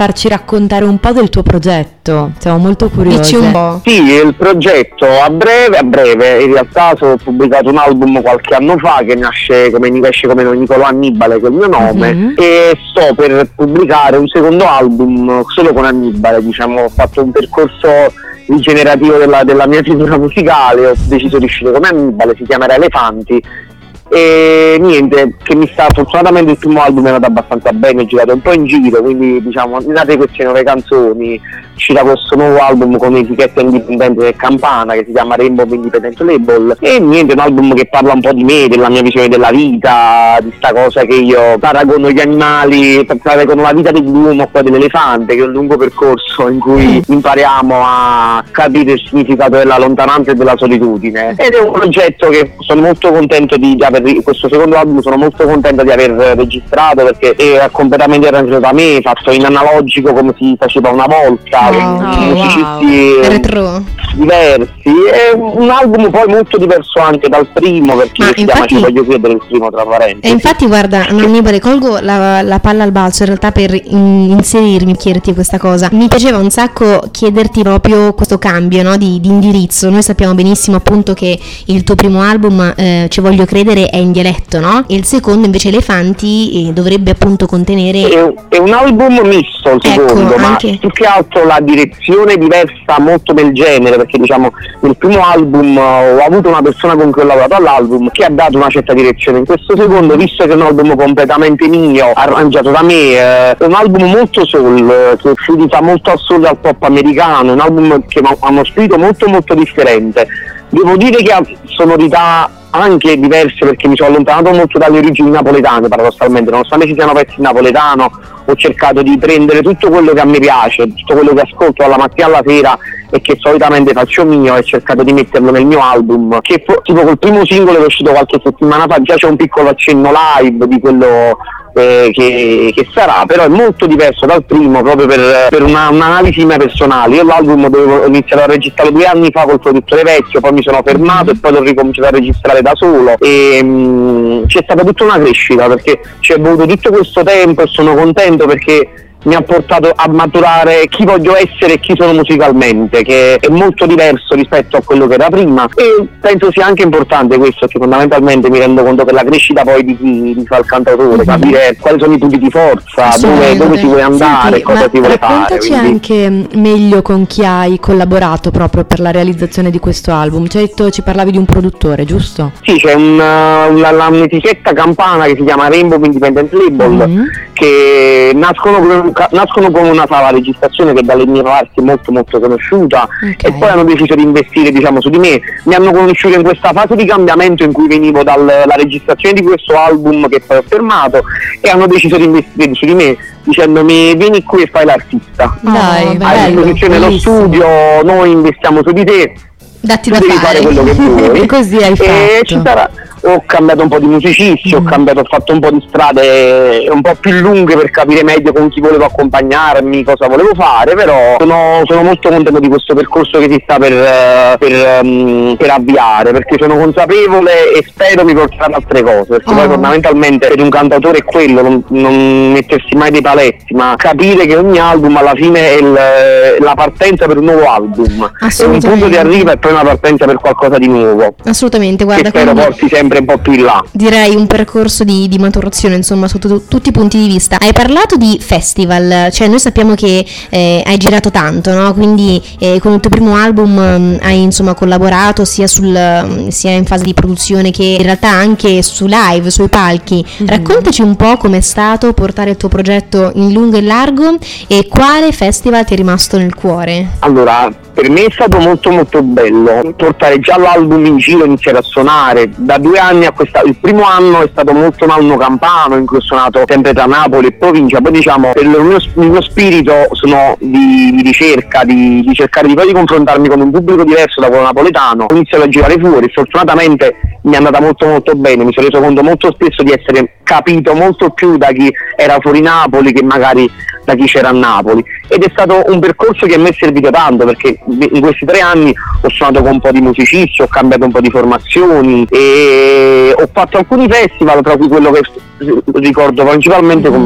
farci raccontare un po' del tuo progetto? Siamo molto curiosi. Dici un po'. Sì, il progetto a breve, in realtà ho pubblicato un album qualche anno fa che esce come Nicolò Annibale, che è il mio nome, e sto per pubblicare un secondo album solo con Annibale, diciamo. Ho fatto un percorso rigenerativo della mia figura musicale, ho deciso di uscire come Annibale, si chiamerà Elefanti. E niente, che fortunatamente il primo album è andato abbastanza bene, ho girato un po' in giro, quindi diciamo, nate queste 9 canzoni, uscirà questo nuovo album con etichetta indipendente del Campana che si chiama Rainbow Independent Label, e niente, un album che parla un po' di me, della mia visione della vita, di sta cosa che io paragono gli animali, paragono la vita dell'uomo a quella dell'elefante, che è un lungo percorso in cui impariamo a capire il significato della lontananza e della solitudine, ed è un progetto che sono molto contento di aver, questo secondo album sono molto contento di aver registrato, perché è completamente arrangiato da me, fatto in analogico come si faceva una volta, musicisti retro diversi. È un album poi molto diverso anche dal primo, perché si chiama Ci voglio credere, il primo tra parentesi. E infatti guarda, Annibale, colgo la palla al balzo in realtà per inserirmi, chiederti questa cosa. Mi piaceva un sacco chiederti proprio questo cambio, no, di indirizzo. Noi sappiamo benissimo appunto che il tuo primo album, Ci voglio credere, è in dialetto, no? E il secondo invece, Elefanti, dovrebbe appunto contenere... È un album misto il secondo, ma più che altro la direzione diversa molto del genere, perché diciamo nel primo album ho avuto una persona con cui ho lavorato all'album che ha dato una certa direzione. In questo secondo, visto che è un album completamente mio, arrangiato da me, è un album molto soul, che si rifà molto al soul e al pop americano, un album che ha uno spirito molto molto differente. Devo dire che ha sonorità anche diverse, perché mi sono allontanato molto dalle origini napoletane, paradossalmente, nonostante ci siano pezzi in napoletano, ho cercato di prendere tutto quello che a me piace, tutto quello che ascolto dalla mattina alla sera e che solitamente faccio mio, e cercato di metterlo nel mio album, che tipo col primo singolo che è uscito qualche settimana fa già c'è un piccolo accenno live di quello che sarà, però è molto diverso dal primo, proprio per un'analisi mia personale. Io l'album ho iniziato a registrare 2 anni fa col produttore vecchio, poi mi sono fermato e poi l'ho ricominciato a registrare da solo, e c'è stata tutta una crescita, perché ci è voluto tutto questo tempo, e sono contento perché mi ha portato a maturare chi voglio essere e chi sono musicalmente, che è molto diverso rispetto a quello che era prima, e penso sia anche importante questo, che fondamentalmente mi rendo conto che la crescita poi di chi fa il cantautore, capire quali sono i punti di forza, dove si vuole andare, cosa si vuole fare. Raccontaci anche meglio con chi hai collaborato proprio per la realizzazione di questo album. ci parlavi di un produttore, giusto? Sì, c'è un'etichetta Campana che si chiama Rainbow Independent Label, che nascono come una sala registrazione che dalle mie parti è molto molto conosciuta, e poi hanno deciso di investire, diciamo, su di me. Mi hanno conosciuto in questa fase di cambiamento in cui venivo dalla registrazione di questo album che poi ho fermato, e hanno deciso di investire su di me dicendomi: vieni qui e fai l'artista, dai, hai a disposizione lo studio, noi investiamo su di te, datti tu da devi fare quello che vuoi. E così hai fatto. Ho cambiato un po' di musicisti, ho fatto un po' di strade un po' più lunghe per capire meglio con chi volevo accompagnarmi, cosa volevo fare, però sono molto contento di questo percorso che si sta per avviare, perché sono consapevole e spero mi porterà ad altre cose, perché poi fondamentalmente per un cantautore è quello, non mettersi mai dei paletti, ma capire che ogni album alla fine è la partenza per un nuovo album, è un punto di arrivo e poi una partenza per qualcosa di nuovo. Assolutamente, guarda, che spero porti sempre un po' più in là. Direi un percorso di maturazione, insomma, sotto tutti i punti di vista. Hai parlato di festival, cioè noi sappiamo che hai girato tanto, no? Quindi con il tuo primo album hai insomma collaborato sia in fase di produzione che in realtà anche su live, sui palchi. Raccontaci un po' com'è stato portare il tuo progetto in lungo e largo, e quale festival ti è rimasto nel cuore? Allora, per me è stato molto molto bello portare già l'album in giro, iniziare a suonare. Da 2 anni a il primo anno è stato molto un anno campano, in cui ho suonato sempre tra Napoli e provincia. Poi diciamo, per il mio spirito sono di ricerca, di cercare di poi confrontarmi con un pubblico diverso da quello napoletano. Ho iniziato a girare fuori, fortunatamente mi è andata molto molto bene, mi sono reso conto molto spesso di essere capito molto più da chi era fuori Napoli che magari da chi c'era a Napoli, ed è stato un percorso che a me è servito tanto, perché in questi 3 anni ho suonato con un po' di musicisti, ho cambiato un po' di formazioni e ho fatto alcuni festival, tra cui quello che ricordo principalmente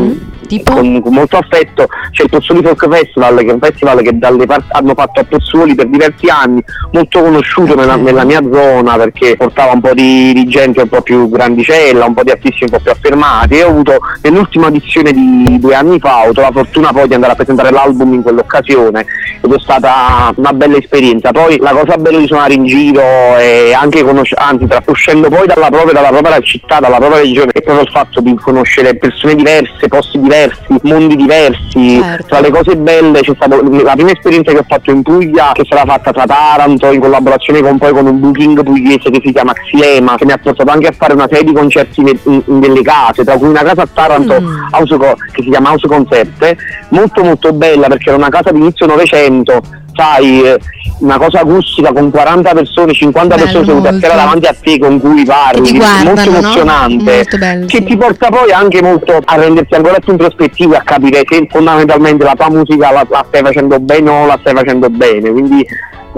con molto affetto, c'è il Pozzuoli Folk Festival, che è un festival che hanno fatto a Pozzuoli per diversi anni, molto conosciuto nella mia zona, perché portava un po' di gente un po' più grandicella, un po' di artisti un po' più affermati, e ho avuto nell'ultima edizione di 2 anni fa, ho avuto la fortuna poi di andare a presentare l'album in quell'occasione, ed è stata una bella esperienza. Poi la cosa bella di suonare in giro e anche uscendo poi dalla propria città, dalla propria regione, è proprio il fatto di conoscere persone diverse, posti diversi, mondi diversi. Certo. Tra le cose belle c'è stata la prima esperienza che ho fatto in Puglia, che è stata fatta tra Taranto in collaborazione con un booking pugliese che si chiama Xilema, che mi ha portato anche a fare una serie di concerti in delle case, tra cui una casa a Taranto che si chiama House Concert, molto molto bella, perché era una casa di inizio Novecento, sai, una cosa acustica con 40 persone, 50 persone sedute a terra davanti a te con cui parli, molto emozionante, molto bello, che ti porta poi anche molto a renderti ancora più introspettivo e a capire che fondamentalmente la tua musica la stai facendo bene o la stai facendo bene. Quindi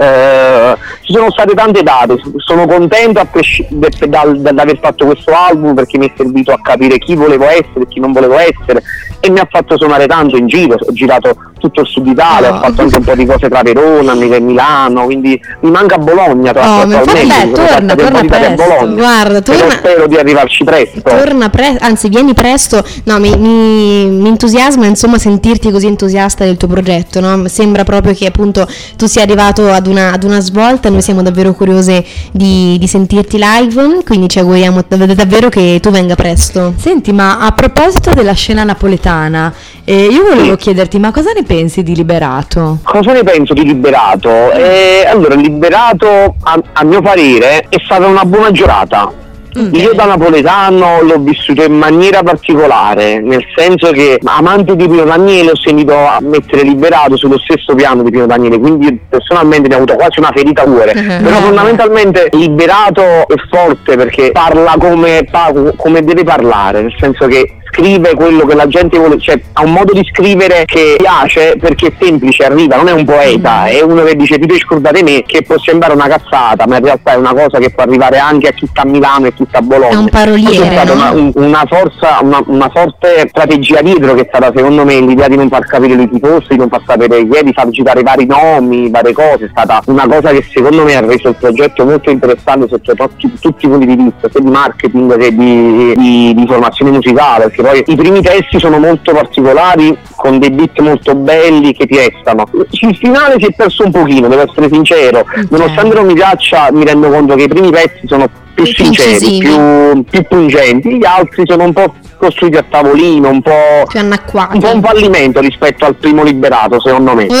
ci sono state tante date, sono contento d'aver fatto questo album, perché mi è servito a capire chi volevo essere e chi non volevo essere, e mi ha fatto suonare tanto in giro. Ho girato tutto il sud Italia, ho fatto anche un po' di cose tra Verona, Milano, quindi mi manca Bologna attualmente, torna presto. Guarda, spero di arrivarci presto. Anzi, vieni presto. No, mi entusiasma insomma sentirti così entusiasta del tuo progetto, no? Sembra proprio che appunto tu sia arrivato ad una svolta. Noi siamo davvero curiose di sentirti live, quindi ci auguriamo davvero che tu venga presto. Senti, ma a proposito della scena napoletana, io volevo chiederti, ma cosa ne pensi di Liberato? Cosa ne penso di Liberato? Allora, Liberato a mio parere è stata una buona giornata. Io da napoletano l'ho vissuto in maniera particolare, nel senso che amante di Pino Daniele ho sentito a mettere Liberato sullo stesso piano di Pino Daniele, quindi personalmente ne ho avuto quasi una ferita a cuore. Però fondamentalmente Liberato è forte perché parla come deve parlare, nel senso che scrive quello che la gente vuole, cioè ha un modo di scrivere che piace perché è semplice, arriva, non è un poeta, è uno che dice ti scordate me, che può sembrare una cazzata, ma in realtà è una cosa che può arrivare anche a chi sta a Milano e chi sta a Bologna. È un paroliere, c'è stata una forte strategia dietro, che è stata secondo me l'idea di non far capire lui chi fosse, di non far sapere chi è, di far citare vari nomi, varie cose. È stata una cosa che secondo me ha reso il progetto molto interessante sotto tutti i punti di vista, sia di marketing che di formazione musicale, perché poi i primi testi sono molto particolari, con dei beat molto belli che ti restano. Il finale si è perso un pochino, devo essere sincero, nonostante non mi piaccia, mi rendo conto che i primi pezzi sono più sinceri, più pungenti, gli altri sono un po' costruiti a tavolino, un po' più annacquati, un fallimento rispetto al primo Liberato, secondo me.